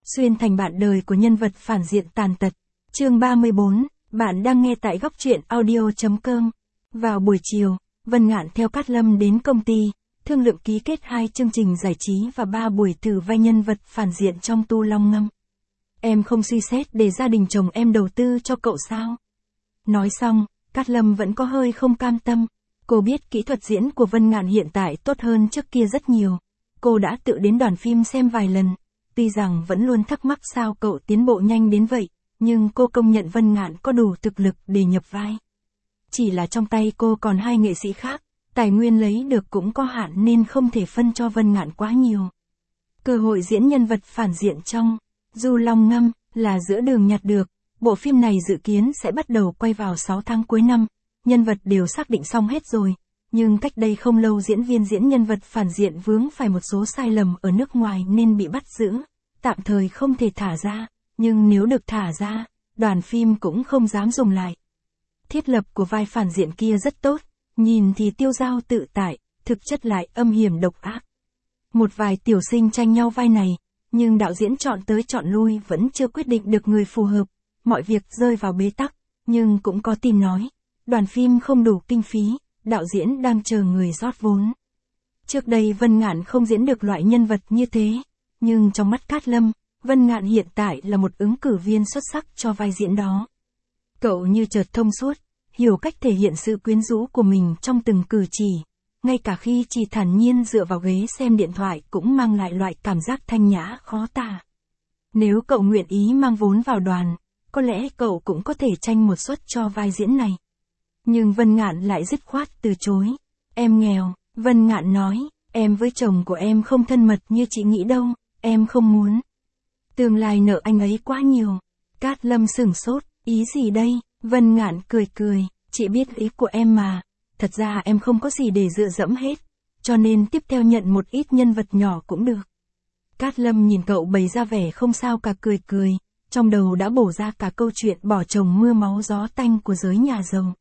xuyên thành bạn đời của nhân vật phản diện tàn tật. Chương 34, bạn đang nghe tại góc truyện audio.com. Vào buổi chiều, Vân Ngạn theo Cát Lâm đến công ty, thương lượng ký kết 2 chương trình giải trí và 3 buổi thử vai nhân vật phản diện trong Tu Long Ngâm. Em không suy xét để gia đình chồng em đầu tư cho cậu sao? Nói xong, Cát Lâm vẫn có hơi không cam tâm. Cô biết kỹ thuật diễn của Vân Ngạn hiện tại tốt hơn trước kia rất nhiều. Cô đã tự đến đoàn phim xem vài lần. Tuy rằng vẫn luôn thắc mắc sao cậu tiến bộ nhanh đến vậy, nhưng cô công nhận Vân Ngạn có đủ thực lực để nhập vai. Chỉ là trong tay cô còn 2 nghệ sĩ khác, tài nguyên lấy được cũng có hạn nên không thể phân cho Vân Ngạn quá nhiều. Cơ hội diễn nhân vật phản diện trong Du Long Ngâm là giữa đường nhặt được. Bộ phim này dự kiến sẽ bắt đầu quay vào 6 tháng cuối năm, nhân vật đều xác định xong hết rồi. Nhưng cách đây không lâu diễn viên diễn nhân vật phản diện vướng phải một số sai lầm ở nước ngoài nên bị bắt giữ, tạm thời không thể thả ra, nhưng nếu được thả ra, đoàn phim cũng không dám dùng lại. Thiết lập của vai phản diện kia rất tốt, nhìn thì tiêu dao tự tại, thực chất lại âm hiểm độc ác. Một vài tiểu sinh tranh nhau vai này, nhưng đạo diễn chọn tới chọn lui vẫn chưa quyết định được người phù hợp, mọi việc rơi vào bế tắc, nhưng cũng có tin nói, đoàn phim không đủ kinh phí, đạo diễn đang chờ người rót vốn. Trước đây Vân Ngạn không diễn được loại nhân vật như thế, nhưng trong mắt Cát Lâm, Vân Ngạn hiện tại là một ứng cử viên xuất sắc cho vai diễn đó. Cậu như chợt thông suốt, hiểu cách thể hiện sự quyến rũ của mình trong từng cử chỉ, ngay cả khi chỉ thản nhiên dựa vào ghế xem điện thoại cũng mang lại loại cảm giác thanh nhã khó tả. Nếu cậu nguyện ý mang vốn vào đoàn, có lẽ cậu cũng có thể tranh một suất cho vai diễn này. Nhưng Vân Ngạn lại dứt khoát từ chối. Em nghèo, Vân Ngạn nói, em với chồng của em không thân mật như chị nghĩ đâu, em không muốn. Tương lai nợ anh ấy quá nhiều. Cát Lâm sửng sốt, ý gì đây? Vân Ngạn cười cười, chị biết ý của em mà. Thật ra em không có gì để dựa dẫm hết, cho nên tiếp theo nhận một ít nhân vật nhỏ cũng được. Cát Lâm nhìn cậu bày ra vẻ không sao cả cười cười, trong đầu đã bổ ra cả câu chuyện bỏ chồng mưa máu gió tanh của giới nhà giàu.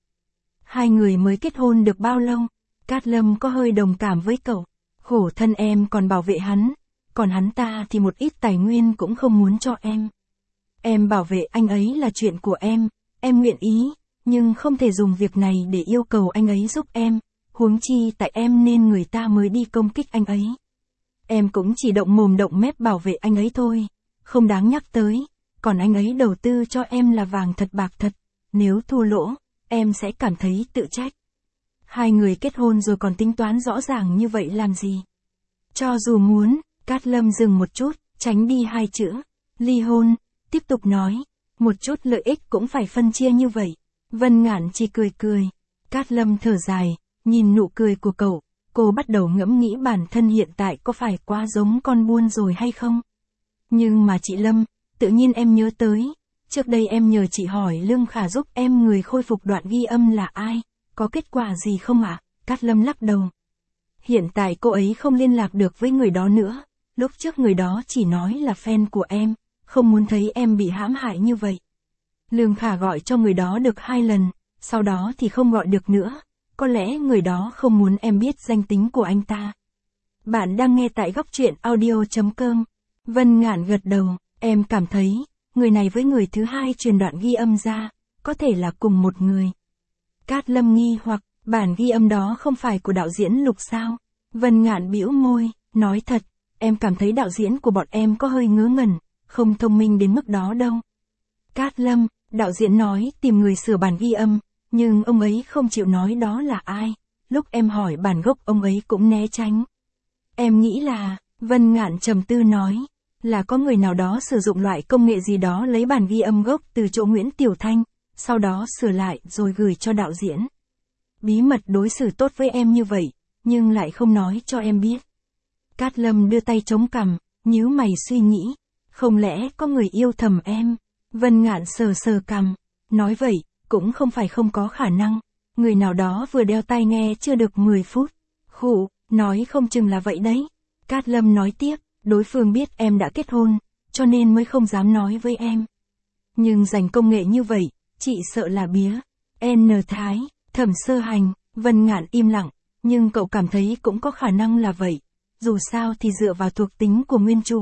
2 người mới kết hôn được bao lâu, Cát Lâm có hơi đồng cảm với cậu, khổ thân em còn bảo vệ hắn, còn hắn ta thì một ít tài nguyên cũng không muốn cho em. Em bảo vệ anh ấy là chuyện của em nguyện ý, nhưng không thể dùng việc này để yêu cầu anh ấy giúp em, huống chi tại em nên người ta mới đi công kích anh ấy. Em cũng chỉ động mồm động mép bảo vệ anh ấy thôi, không đáng nhắc tới, còn anh ấy đầu tư cho em là vàng thật bạc thật, nếu thua lỗ, em sẽ cảm thấy tự trách. 2 người kết hôn rồi còn tính toán rõ ràng như vậy làm gì? Cho dù muốn, Cát Lâm dừng một chút, tránh đi 2 chữ, ly hôn, tiếp tục nói, một chút lợi ích cũng phải phân chia như vậy. Vân Ngạn chỉ cười cười. Cát Lâm thở dài, nhìn nụ cười của cậu, cô bắt đầu ngẫm nghĩ bản thân hiện tại có phải quá giống con buôn rồi hay không? Nhưng mà chị Lâm, tự nhiên em nhớ tới, trước đây em nhờ chị hỏi Lương Khả giúp em người khôi phục đoạn ghi âm là ai, có kết quả gì không ạ? Cát Lâm lắc đầu. Hiện tại cô ấy không liên lạc được với người đó nữa, lúc trước người đó chỉ nói là fan của em, không muốn thấy em bị hãm hại như vậy. Lương Khả gọi cho người đó được 2 lần, sau đó thì không gọi được nữa, có lẽ người đó không muốn em biết danh tính của anh ta. Bạn đang nghe tại góc truyện audio.com. Vân Ngạn gật đầu, em cảm thấy, người này với người thứ 2 truyền đoạn ghi âm ra, có thể là cùng một người. Cát Lâm nghi hoặc, bản ghi âm đó không phải của đạo diễn Lục sao? Vân Ngạn bĩu môi, nói thật, em cảm thấy đạo diễn của bọn em có hơi ngớ ngẩn, không thông minh đến mức đó đâu. Cát Lâm, đạo diễn nói tìm người sửa bản ghi âm, nhưng ông ấy không chịu nói đó là ai. Lúc em hỏi bản gốc ông ấy cũng né tránh. Em nghĩ là, Vân Ngạn trầm tư nói, là có người nào đó sử dụng loại công nghệ gì đó lấy bản ghi âm gốc từ chỗ Nguyễn Tiểu Thanh, sau đó sửa lại rồi gửi cho đạo diễn. Bí mật đối xử tốt với em như vậy, nhưng lại không nói cho em biết. Cát Lâm đưa tay chống cằm, nhíu mày suy nghĩ, không lẽ có người yêu thầm em? Vân Ngạn sờ sờ cằm, nói vậy, cũng không phải không có khả năng, người nào đó vừa đeo tai nghe chưa được 10 phút. Khụ, nói không chừng là vậy đấy. Cát Lâm nói tiếp, đối phương biết em đã kết hôn, cho nên mới không dám nói với em. Nhưng dành công nghệ như vậy, chị sợ là bía. N Thái, Thẩm Sơ Hành, Vân Ngạn im lặng, nhưng cậu cảm thấy cũng có khả năng là vậy. Dù sao thì dựa vào thuộc tính của nguyên chủ,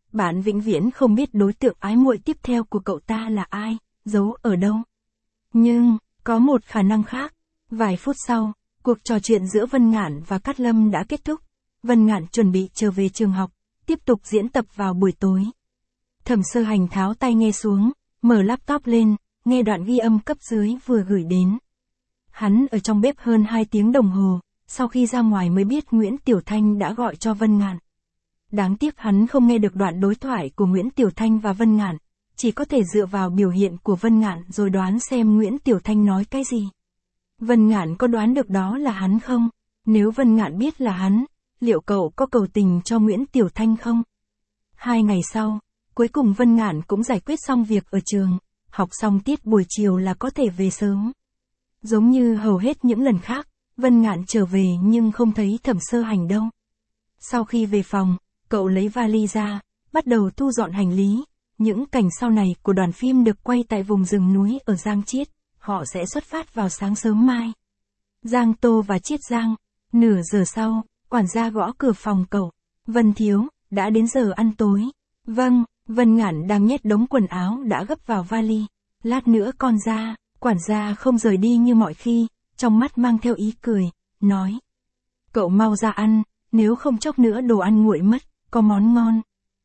bạn vĩnh viễn không biết đối tượng ái muội tiếp theo của cậu ta là ai, giấu ở đâu. Nhưng, có một khả năng khác. Vài phút sau, cuộc trò chuyện giữa Vân Ngạn và Cát Lâm đã kết thúc. Vân Ngạn chuẩn bị trở về trường học, tiếp tục diễn tập vào buổi tối. Thẩm Sơ Hành tháo tai nghe xuống, mở laptop lên, nghe đoạn ghi âm cấp dưới vừa gửi đến. Hắn ở trong bếp hơn 2 tiếng đồng hồ, sau khi ra ngoài mới biết Nguyễn Tiểu Thanh đã gọi cho Vân Ngạn. Đáng tiếc hắn không nghe được đoạn đối thoại của Nguyễn Tiểu Thanh và Vân Ngạn, chỉ có thể dựa vào biểu hiện của Vân Ngạn rồi đoán xem Nguyễn Tiểu Thanh nói cái gì. Vân Ngạn có đoán được đó là hắn không? Nếu Vân Ngạn biết là hắn, liệu cậu có cầu tình cho Nguyễn Tiểu Thanh không? 2 ngày sau, cuối cùng Vân Ngạn cũng giải quyết xong việc ở trường, học xong tiết buổi chiều là có thể về sớm. Giống như hầu hết những lần khác, Vân Ngạn trở về nhưng không thấy Thẩm Sơ Hành đâu. Sau khi về phòng, cậu lấy vali ra, bắt đầu thu dọn hành lý. Những cảnh sau này của đoàn phim được quay tại vùng rừng núi ở Giang Chiết, họ sẽ xuất phát vào sáng sớm mai. Giang Tô và Chiết Giang, nửa giờ sau, quản gia gõ cửa phòng cậu. Vân thiếu, đã đến giờ ăn tối. Vâng, Vân Ngạn đang nhét đống quần áo đã gấp vào vali. Lát nữa con ra, quản gia không rời đi như mọi khi, trong mắt mang theo ý cười, nói. Cậu mau ra ăn, nếu không chốc nữa đồ ăn nguội mất, có món ngon.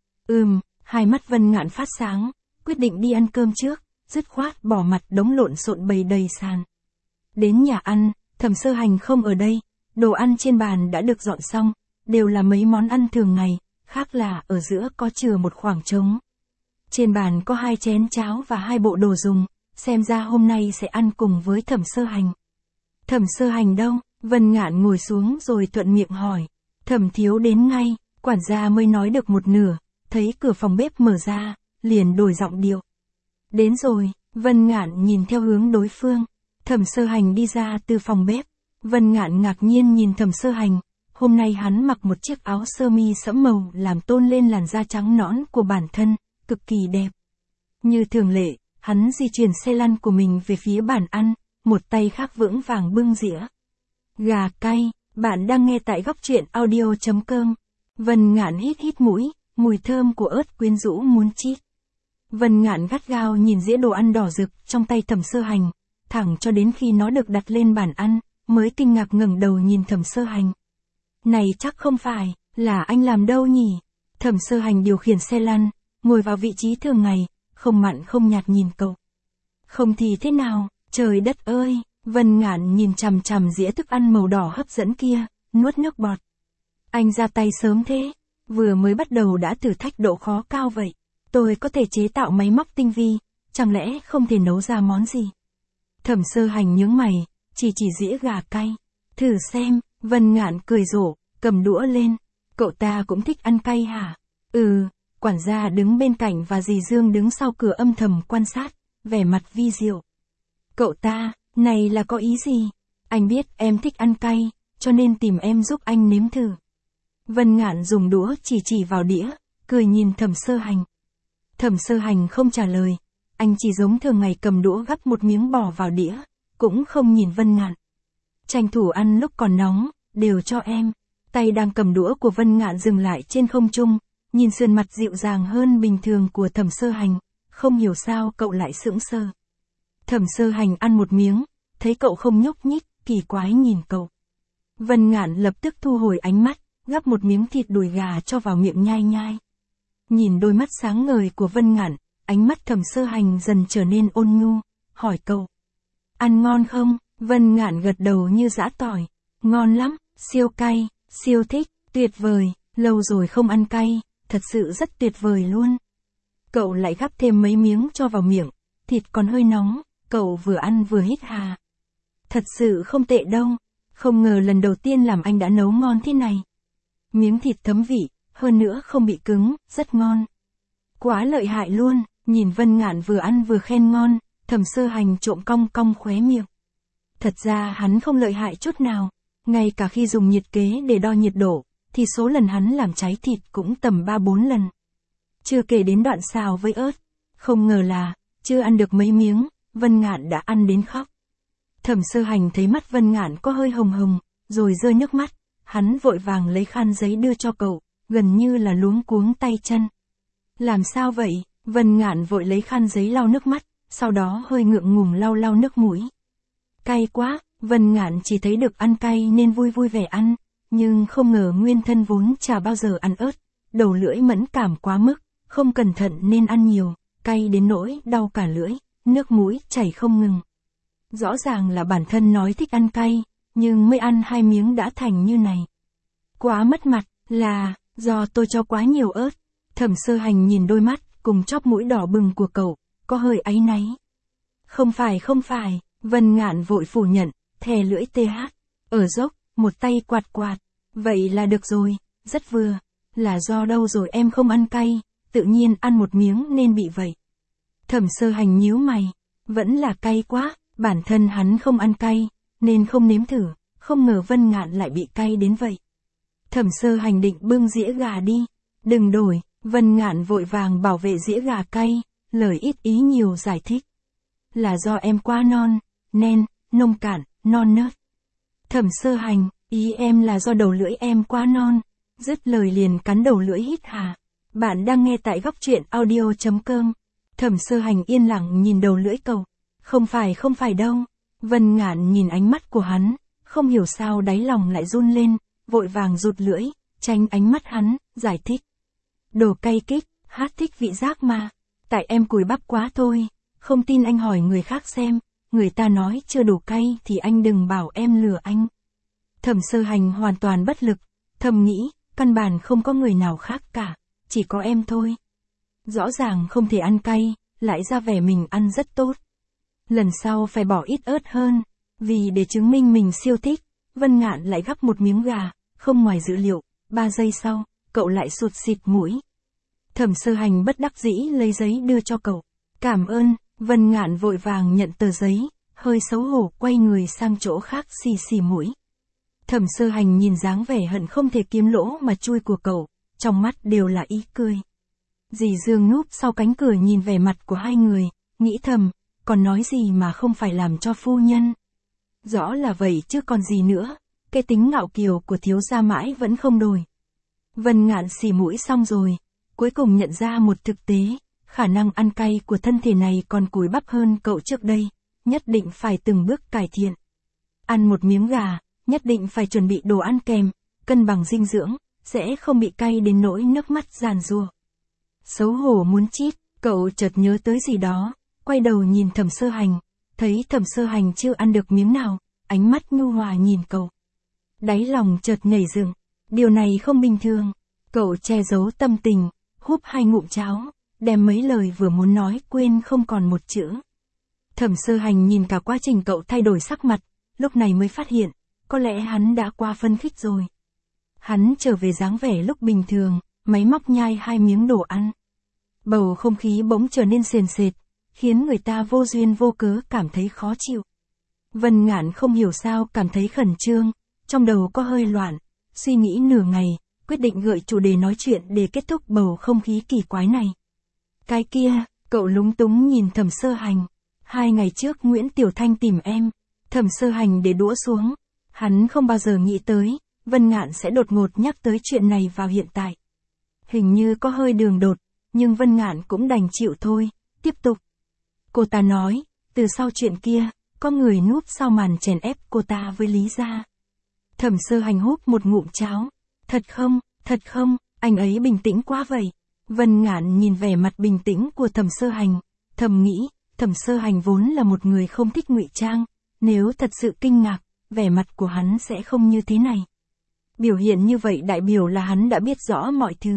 Hai mắt Vân Ngạn phát sáng, quyết định đi ăn cơm trước, dứt khoát bỏ mặt đống lộn xộn bày đầy sàn. Đến nhà ăn, Thẩm Sơ Hành không ở đây, đồ ăn trên bàn đã được dọn xong, đều là mấy món ăn thường ngày, khác là ở giữa có chừa một khoảng trống. Trên bàn có 2 chén cháo và 2 bộ đồ dùng, xem ra hôm nay sẽ ăn cùng với Thẩm Sơ Hành. Thẩm Sơ Hành đâu? Vân Ngạn ngồi xuống rồi thuận miệng hỏi. Thẩm thiếu đến ngay, quản gia mới nói được một nửa, thấy cửa phòng bếp mở ra, liền đổi giọng điệu. Đến rồi, Vân Ngạn nhìn theo hướng đối phương. Thẩm Sơ Hành đi ra từ phòng bếp. Vân Ngạn ngạc nhiên nhìn Thẩm Sơ Hành, hôm nay hắn mặc một chiếc áo sơ mi sẫm màu làm tôn lên làn da trắng nõn của bản thân, cực kỳ đẹp. Như thường lệ, hắn di chuyển xe lăn của mình về phía bàn ăn, một tay khác vững vàng bưng dĩa. Gà cay, bạn đang nghe tại góc truyện audio.com. Vân Ngạn hít hít mũi, mùi thơm của ớt quyến rũ muốn chít. Vân Ngạn gắt gao nhìn dĩa đồ ăn đỏ rực trong tay Thẩm Sơ Hành, thẳng cho đến khi nó được đặt lên bàn ăn, mới kinh ngạc ngẩng đầu nhìn Thẩm Sơ Hành. Này chắc không phải, là anh làm đâu nhỉ? Thẩm Sơ Hành điều khiển xe lăn, ngồi vào vị trí thường ngày, không mặn không nhạt nhìn cậu. Không thì thế nào, trời đất ơi, Vân Ngạn nhìn chằm chằm dĩa thức ăn màu đỏ hấp dẫn kia, nuốt nước bọt. Anh ra tay sớm thế, vừa mới bắt đầu đã thử thách độ khó cao vậy. Tôi có thể chế tạo máy móc tinh vi, chẳng lẽ không thể nấu ra món gì? Thẩm Sơ Hành nhướng mày, chỉ dĩa gà cay. Thử xem, Vân Ngạn cười rộ, cầm đũa lên. Cậu ta cũng thích ăn cay hả? Quản gia đứng bên cạnh và dì Dương đứng sau cửa âm thầm quan sát, vẻ mặt vi diệu. Cậu ta, này là có ý gì? Anh biết em thích ăn cay, cho nên tìm em giúp anh nếm thử. Vân Ngạn dùng đũa chỉ vào đĩa, cười nhìn Thẩm Sơ Hành. Thẩm Sơ Hành không trả lời, anh chỉ giống thường ngày cầm đũa gắp một miếng bỏ vào đĩa, cũng không nhìn Vân Ngạn. Tranh thủ ăn lúc còn nóng, đều cho em. Tay đang cầm đũa của Vân Ngạn dừng lại trên không trung, nhìn sườn mặt dịu dàng hơn bình thường của Thẩm Sơ Hành, không hiểu sao cậu lại sững sờ. Thẩm Sơ Hành ăn một miếng, thấy cậu không nhúc nhích, kỳ quái nhìn cậu. Vân Ngạn lập tức thu hồi ánh mắt, gắp một miếng thịt đùi gà cho vào miệng nhai nhai. Nhìn đôi mắt sáng ngời của Vân Ngạn, ánh mắt Thẩm Sơ Hành dần trở nên ôn nhu, hỏi cậu. Ăn ngon không? Vân Ngạn gật đầu như giã tỏi. Ngon lắm, siêu cay, siêu thích, tuyệt vời, lâu rồi không ăn cay, thật sự rất tuyệt vời luôn. Cậu lại gắp thêm mấy miếng cho vào miệng, thịt còn hơi nóng, cậu vừa ăn vừa hít hà. Thật sự không tệ đâu, không ngờ lần đầu tiên làm anh đã nấu ngon thế này. Miếng thịt thấm vị, hơn nữa không bị cứng, rất ngon. Quá lợi hại luôn, nhìn Vân Ngạn vừa ăn vừa khen ngon, Thẩm Sơ Hành trộm cong cong khóe miệng. Thật ra hắn không lợi hại chút nào, ngay cả khi dùng nhiệt kế để đo nhiệt độ, thì số lần hắn làm cháy thịt cũng tầm 3-4 lần. Chưa kể đến đoạn xào với ớt, không ngờ là, chưa ăn được mấy miếng, Vân Ngạn đã ăn đến khóc. Thẩm Sơ Hành thấy mắt Vân Ngạn có hơi hồng hồng, rồi rơi nước mắt, hắn vội vàng lấy khăn giấy đưa cho cậu, gần như là luống cuống tay chân. Làm sao vậy? Vân Ngạn vội lấy khăn giấy lau nước mắt, sau đó hơi ngượng ngùng lau lau nước mũi. Cay quá, Vân Ngạn chỉ thấy được ăn cay nên vui vui vẻ ăn, nhưng không ngờ nguyên thân vốn chả bao giờ ăn ớt, đầu lưỡi mẫn cảm quá mức, không cẩn thận nên ăn nhiều, cay đến nỗi đau cả lưỡi, nước mũi chảy không ngừng. Rõ ràng là bản thân nói thích ăn cay, nhưng mới ăn 2 miếng đã thành như này. Quá mất mặt, là do tôi cho quá nhiều ớt. Thẩm Sơ Hành nhìn đôi mắt cùng chóp mũi đỏ bừng của cậu, có hơi áy náy. Không phải, Vân Ngạn vội phủ nhận, thè lưỡi TH, ở dốc, một tay quạt quạt. Vậy là được rồi, rất vừa. Là do đâu rồi em không ăn cay, tự nhiên ăn một miếng nên bị vậy. Thẩm Sơ Hành nhíu mày, vẫn là cay quá, bản thân hắn không ăn cay, nên không nếm thử, không ngờ Vân Ngạn lại bị cay đến vậy. Thẩm Sơ Hành định bưng dĩa gà đi, đừng đổi, Vân Ngạn vội vàng bảo vệ dĩa gà cay, lời ít ý nhiều giải thích. Là do em quá non, nông cạn, non nớt. Thẩm Sơ Hành, ý em là do đầu lưỡi em quá non. Dứt lời liền cắn đầu lưỡi hít hà. Bạn đang nghe tại góc truyện audio.com. Thẩm Sơ Hành yên lặng nhìn đầu lưỡi cậu. Không phải đâu. Vân Ngạn nhìn ánh mắt của hắn, không hiểu sao đáy lòng lại run lên, vội vàng rụt lưỡi, tránh ánh mắt hắn, giải thích. Đồ cay kích, hát thích vị giác mà. Tại em cùi bắp quá thôi. Không tin anh hỏi người khác xem, người ta nói chưa đủ cay thì anh đừng bảo em lừa anh. Thẩm Sơ Hành hoàn toàn bất lực, thầm nghĩ, căn bản không có người nào khác cả, chỉ có em thôi. Rõ ràng không thể ăn cay, lại ra vẻ mình ăn rất tốt. Lần sau phải bỏ ít ớt hơn, vì để chứng minh mình siêu thích, Vân Ngạn lại gắp một miếng gà, không ngoài dự liệu, 3 giây sau, cậu lại sụt xịt mũi. Thẩm Sơ Hành bất đắc dĩ lấy giấy đưa cho cậu. Cảm ơn, Vân Ngạn vội vàng nhận tờ giấy, hơi xấu hổ quay người sang chỗ khác xì xì mũi. Thẩm Sơ Hành nhìn dáng vẻ hận không thể kiếm lỗ mà chui của cậu, trong mắt đều là ý cười. Dì Dương núp sau cánh cửa nhìn vẻ mặt của hai người, nghĩ thầm, còn nói gì mà không phải làm cho phu nhân. Rõ là vậy chứ còn gì nữa, cái tính ngạo kiều của thiếu gia mãi vẫn không đổi. Vân Ngạn xì mũi xong rồi, cuối cùng nhận ra một thực tế, khả năng ăn cay của thân thể này còn cùi bắp hơn cậu trước đây, nhất định phải từng bước cải thiện. Ăn một miếng gà, nhất định phải chuẩn bị đồ ăn kèm, cân bằng dinh dưỡng, sẽ không bị cay đến nỗi nước mắt giàn giụa. Xấu hổ muốn chít, cậu chợt nhớ tới gì đó, quay đầu nhìn Thẩm Sơ Hành, thấy Thẩm Sơ Hành chưa ăn được miếng nào, ánh mắt nhu hòa nhìn cậu. Đáy lòng chợt nhảy dựng, điều này không bình thường, cậu che giấu tâm tình, húp 2 ngụm cháo, đem mấy lời vừa muốn nói quên không còn một chữ. Thẩm Sơ Hành nhìn cả quá trình cậu thay đổi sắc mặt, lúc này mới phát hiện, có lẽ hắn đã qua phân khích rồi. Hắn trở về dáng vẻ lúc bình thường, máy móc nhai 2 miếng đồ ăn. Bầu không khí bỗng trở nên sền sệt, khiến người ta vô duyên vô cớ cảm thấy khó chịu. Vân Ngạn không hiểu sao cảm thấy khẩn trương, trong đầu có hơi loạn, suy nghĩ nửa ngày, quyết định gợi chủ đề nói chuyện để kết thúc bầu không khí kỳ quái này. Cái kia, cậu lúng túng nhìn Thẩm Sơ Hành. 2 ngày trước Nguyễn Tiểu Thanh tìm em. Thẩm Sơ Hành để đũa xuống. Hắn không bao giờ nghĩ tới, Vân Ngạn sẽ đột ngột nhắc tới chuyện này vào hiện tại. Hình như có hơi đường đột, nhưng Vân Ngạn cũng đành chịu thôi, tiếp tục. Cô ta nói, từ sau chuyện kia, có người núp sau màn chèn ép cô ta với Lý gia. Thẩm Sơ Hành húp một ngụm cháo. Thật không, anh ấy bình tĩnh quá vậy. Vân Ngạn nhìn vẻ mặt bình tĩnh của Thẩm Sơ Hành, thầm nghĩ, Thẩm Sơ Hành vốn là một người không thích ngụy trang, nếu thật sự kinh ngạc, vẻ mặt của hắn sẽ không như thế này. Biểu hiện như vậy đại biểu là hắn đã biết rõ mọi thứ.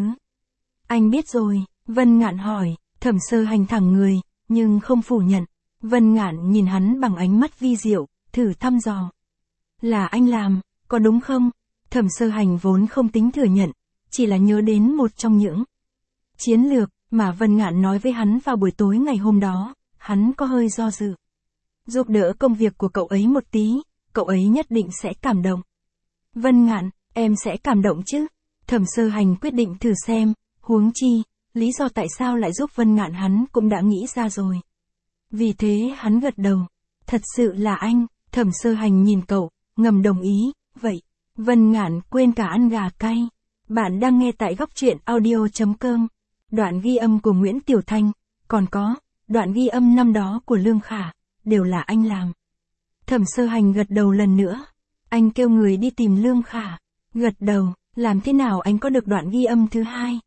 Anh biết rồi, Vân Ngạn hỏi, Thẩm Sơ Hành thẳng người, nhưng không phủ nhận. Vân Ngạn nhìn hắn bằng ánh mắt vi diệu, thử thăm dò. Là anh làm, có đúng không? Thẩm Sơ Hành vốn không tính thừa nhận, chỉ là nhớ đến một trong những chiến lược mà Vân Ngạn nói với hắn vào buổi tối ngày hôm đó, hắn có hơi do dự. Giúp đỡ công việc của cậu ấy một tí, cậu ấy nhất định sẽ cảm động. Vân Ngạn, em sẽ cảm động chứ? Thẩm Sơ Hành quyết định thử xem, huống chi, lý do tại sao lại giúp Vân Ngạn hắn cũng đã nghĩ ra rồi. Vì thế hắn gật đầu. Thật sự là anh. Thẩm Sơ Hành nhìn cậu, ngầm đồng ý, vậy. Vân Ngạn quên cả ăn gà cay. Bạn đang nghe tại góc truyện audio.com. đoạn ghi âm của Nguyễn Tiểu Thanh, còn có, đoạn ghi âm năm đó của Lương Khả, đều là anh làm. Thẩm Sơ Hành gật đầu lần nữa. Anh kêu người đi tìm Lương Khả. Gật đầu, làm thế nào anh có được đoạn ghi âm thứ hai?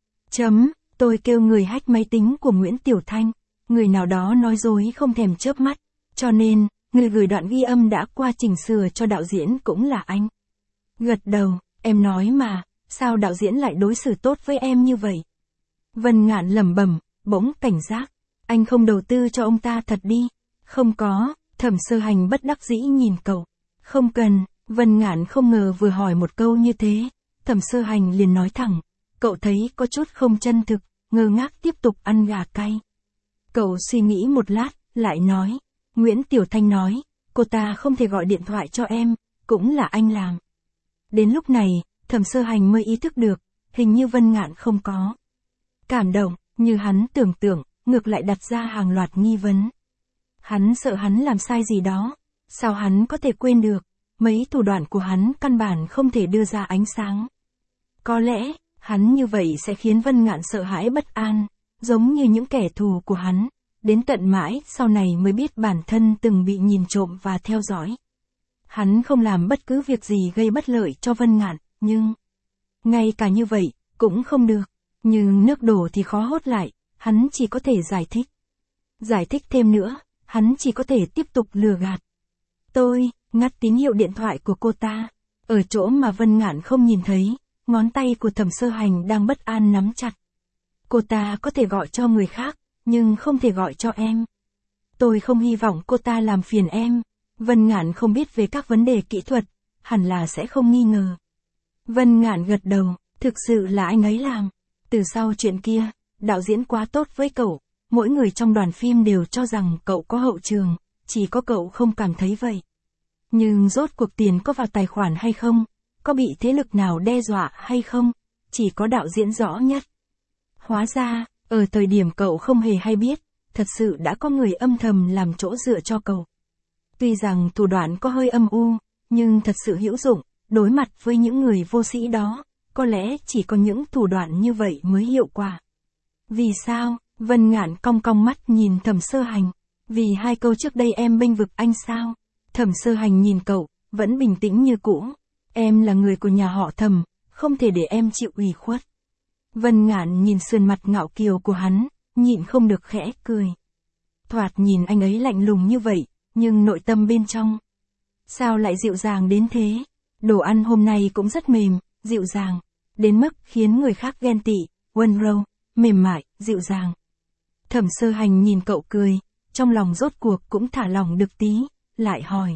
Tôi kêu người hack máy tính của Nguyễn Tiểu Thanh. Người nào đó nói dối không thèm chớp mắt. Cho nên, người gửi đoạn ghi âm đã qua chỉnh sửa cho đạo diễn cũng là anh. Gật đầu, em nói mà, sao đạo diễn lại đối xử tốt với em như vậy? Vân Ngạn lẩm bẩm, bỗng cảnh giác. Anh không đầu tư cho ông ta thật đi. Không có, Thẩm Sơ Hành bất đắc dĩ nhìn cậu. Không cần, Vân Ngạn không ngờ vừa hỏi một câu như thế. Thẩm Sơ Hành liền nói thẳng. Cậu thấy có chút không chân thực, ngơ ngác tiếp tục ăn gà cay. Cậu suy nghĩ một lát, lại nói. Nguyễn Tiểu Thanh nói, cô ta không thể gọi điện thoại cho em, cũng là anh làm. Đến lúc này, Thẩm Sơ Hành mới ý thức được, hình như Vân Ngạn không có cảm động, như hắn tưởng tượng, ngược lại đặt ra hàng loạt nghi vấn. Hắn sợ hắn làm sai gì đó, sao hắn có thể quên được, mấy thủ đoạn của hắn căn bản không thể đưa ra ánh sáng. Có lẽ, hắn như vậy sẽ khiến Vân Ngạn sợ hãi bất an, giống như những kẻ thù của hắn, đến tận mãi sau này mới biết bản thân từng bị nhìn trộm và theo dõi. Hắn không làm bất cứ việc gì gây bất lợi cho Vân Ngạn, nhưng ngay cả như vậy, cũng không được. Nhưng nước đổ thì khó hốt lại, hắn chỉ có thể giải thích. Giải thích thêm nữa, hắn chỉ có thể tiếp tục lừa gạt. Tôi, ngắt tín hiệu điện thoại của cô ta. Ở chỗ mà Vân Ngạn không nhìn thấy, ngón tay của Thẩm Sơ Hành đang bất an nắm chặt. Cô ta có thể gọi cho người khác, nhưng không thể gọi cho em. Tôi không hy vọng cô ta làm phiền em. Vân Ngạn không biết về các vấn đề kỹ thuật, hẳn là sẽ không nghi ngờ. Vân Ngạn gật đầu, thực sự là anh ấy làm. Từ sau chuyện kia, đạo diễn quá tốt với cậu, mỗi người trong đoàn phim đều cho rằng cậu có hậu trường, chỉ có cậu không cảm thấy vậy. Nhưng rốt cuộc tiền có vào tài khoản hay không, có bị thế lực nào đe dọa hay không, chỉ có đạo diễn rõ nhất. Hóa ra, ở thời điểm cậu không hề hay biết, thật sự đã có người âm thầm làm chỗ dựa cho cậu. Tuy rằng thủ đoạn có hơi âm u, nhưng thật sự hữu dụng, đối mặt với những người vô sĩ đó, có lẽ chỉ có những thủ đoạn như vậy mới hiệu quả. Vì sao? Vân Ngạn cong cong mắt nhìn Thẩm Sơ Hành. Vì hai câu trước đây em bênh vực anh sao? Thẩm Sơ Hành nhìn cậu, vẫn bình tĩnh như cũ. Em là người của nhà họ Thẩm, không thể để em chịu ủy khuất. Vân Ngạn nhìn sườn mặt ngạo kiều của hắn, nhịn không được khẽ cười. Thoạt nhìn anh ấy lạnh lùng như vậy, nhưng nội tâm bên trong, sao lại dịu dàng đến thế? Đồ ăn hôm nay cũng rất mềm, dịu dàng, đến mức khiến người khác ghen tị,温柔, mềm mại, dịu dàng. Thẩm Sơ Hành nhìn cậu cười, trong lòng rốt cuộc cũng thả lỏng được tí, lại hỏi.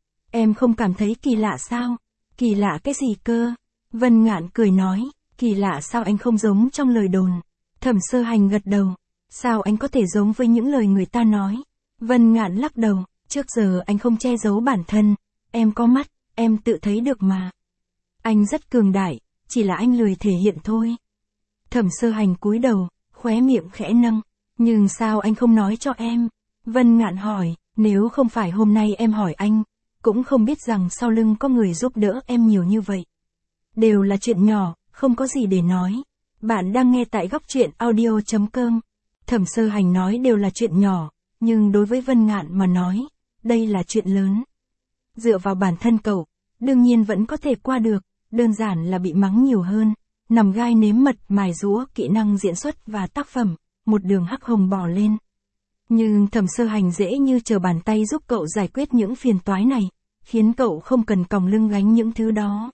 Em không cảm thấy kỳ lạ sao? Kỳ lạ cái gì cơ? Vân Ngạn cười nói, kỳ lạ sao anh không giống trong lời đồn? Thẩm Sơ Hành gật đầu, sao anh có thể giống với những lời người ta nói? Vân Ngạn lắc đầu, trước giờ anh không che giấu bản thân, em có mắt, em tự thấy được mà. Anh rất cường đại, chỉ là anh lười thể hiện thôi. Thẩm Sơ Hành cúi đầu, khóe miệng khẽ nâng, nhưng sao anh không nói cho em? Vân Ngạn hỏi, nếu không phải hôm nay em hỏi anh, cũng không biết rằng sau lưng có người giúp đỡ em nhiều như vậy. Đều là chuyện nhỏ, không có gì để nói. Bạn đang nghe tại góc truyện audio.com. Thẩm Sơ Hành nói đều là chuyện nhỏ, nhưng đối với Vân Ngạn mà nói, đây là chuyện lớn. Dựa vào bản thân cậu, đương nhiên vẫn có thể qua được, đơn giản là bị mắng nhiều hơn, nằm gai nếm mật mài giũa kỹ năng diễn xuất và tác phẩm, một đường hắc hồng bò lên. Nhưng Thẩm Sơ Hành dễ như trở bàn tay giúp cậu giải quyết những phiền toái này, khiến cậu không cần còng lưng gánh những thứ đó.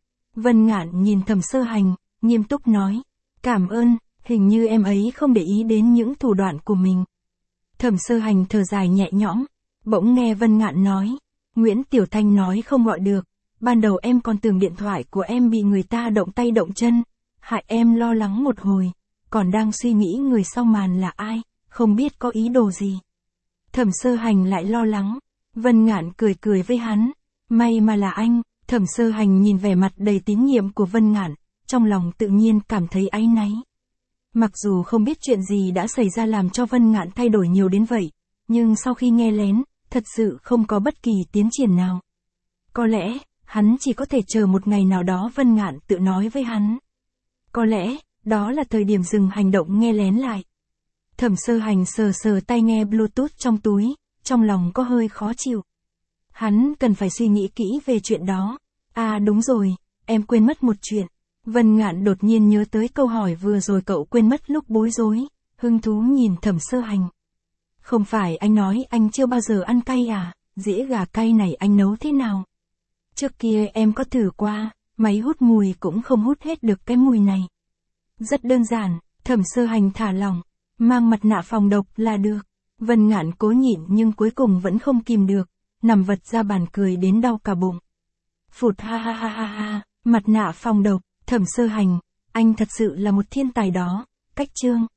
Vân Ngạn nhìn Thẩm Sơ Hành, nghiêm túc nói, cảm ơn, hình như em ấy không để ý đến những thủ đoạn của mình. Thẩm Sơ Hành thở dài nhẹ nhõm, bỗng nghe Vân Ngạn nói, Nguyễn Tiểu Thanh nói không gọi được, ban đầu em còn tưởng điện thoại của em bị người ta động tay động chân, hại em lo lắng một hồi, còn đang suy nghĩ người sau màn là ai, không biết có ý đồ gì. Thẩm Sơ Hành lại lo lắng, Vân Ngạn cười cười với hắn, may mà là anh. Thẩm Sơ Hành nhìn vẻ mặt đầy tín nhiệm của Vân Ngạn, trong lòng tự nhiên cảm thấy áy náy. Mặc dù không biết chuyện gì đã xảy ra làm cho Vân Ngạn thay đổi nhiều đến vậy, nhưng sau khi nghe lén, thật sự không có bất kỳ tiến triển nào. Có lẽ, hắn chỉ có thể chờ một ngày nào đó Vân Ngạn tự nói với hắn. Có lẽ, Đó là thời điểm dừng hành động nghe lén lại. Thẩm Sơ Hành sờ sờ tai nghe Bluetooth trong túi, trong lòng có hơi khó chịu. Hắn cần phải suy nghĩ kỹ về chuyện đó. À đúng rồi, em quên mất một chuyện. Vân Ngạn đột nhiên nhớ tới câu hỏi vừa rồi cậu quên mất lúc bối rối, hứng thú nhìn Thẩm Sơ Hành. Không phải anh nói anh chưa bao giờ ăn cay à, dĩa gà cay này anh nấu thế nào? Trước kia em có thử qua, máy hút mùi cũng không hút hết được cái mùi này. Rất đơn giản, Thẩm Sơ Hành thả lỏng, mang mặt nạ phòng độc là được. Vân Ngạn cố nhịn nhưng cuối cùng vẫn không kìm được, nằm vật ra bàn cười đến đau cả bụng. Phụt ha ha ha ha ha, mặt nạ phòng độc, Thẩm Sơ Hành, anh thật sự là một thiên tài đó. Cách chương